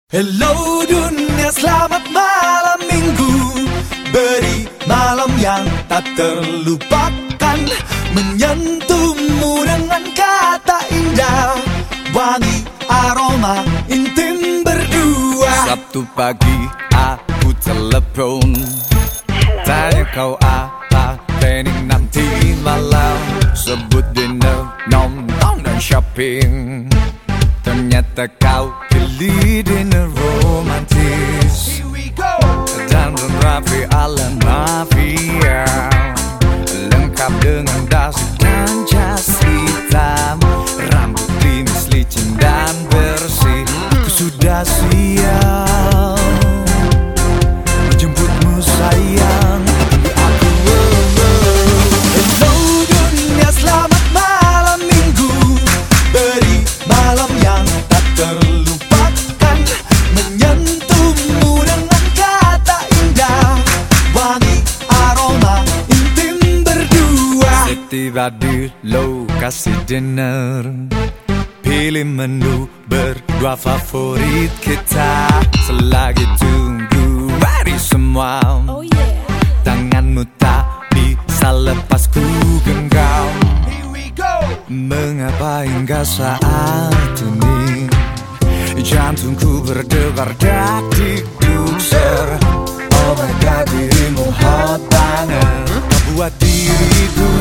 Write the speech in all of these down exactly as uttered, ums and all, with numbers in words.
Hello dunia, selamat malam minggu. Beri malam yang tak terlupakan, menyentuhmu dengan kata indah, wangi aroma intim berdua. Sabtu pagi aku telepon, tanya kau apa planning nanti malam. Sebut dinner, nonton dan shopping. Ternyata kau pilih dinner romantis. Dan rapi ala mafia, lengkap dengan dasi dan jas hitam. Rambut klimis licin dan bersih. Aku sudah siap menjemputmu sayang. Aku oh, oh. Hello dunia, selamat malam minggu. Beri malam yang tak terlupakan, menyentuhmu dengan kata indah, wangi aroma intim berdua. Setiba di lokasi dinner, pilih menu berdua favorit kita. Selagi tunggu hari semua, Oh yeah. tanganmu tak bisa lepas ku genggam. Mengapa hingga saat ini jantungku berdebar dak dikdukser. Oh my god, dirimu hot banget, buat diriku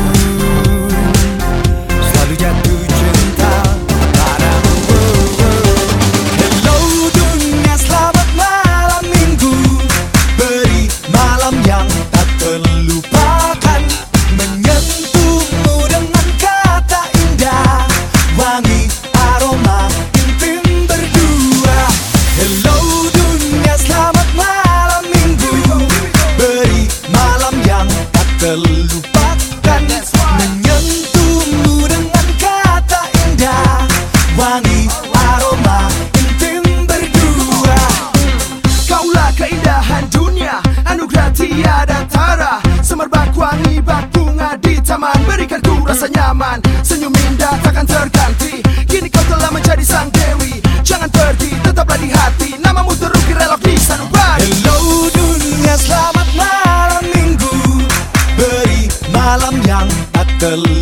selalu jatuh cinta padamu. Hello dunia, selamat malam minggu. Beri malam yang tak terlupakan, menyentuhmu dengan kata indah, wangi aroma intim berdua. Hello dunia, selamat malam minggu. Beri malam yang tak terlupakan, menyentuhmu dengan kata indah, wangi aroma intim berdua. Kaulah keindahan dunia, anugerah tiada tara. Semerbak wangi bak bunga di taman, berikan ku rasa nyaman. Senyum indah takkan terganti, kini kau telah menjadi sang dewi. Jangan pergi, tetaplah di hati, namamu terukir elok di sanubari. Hello dunia, selamat malam minggu. Beri malam yang tak terlupakan,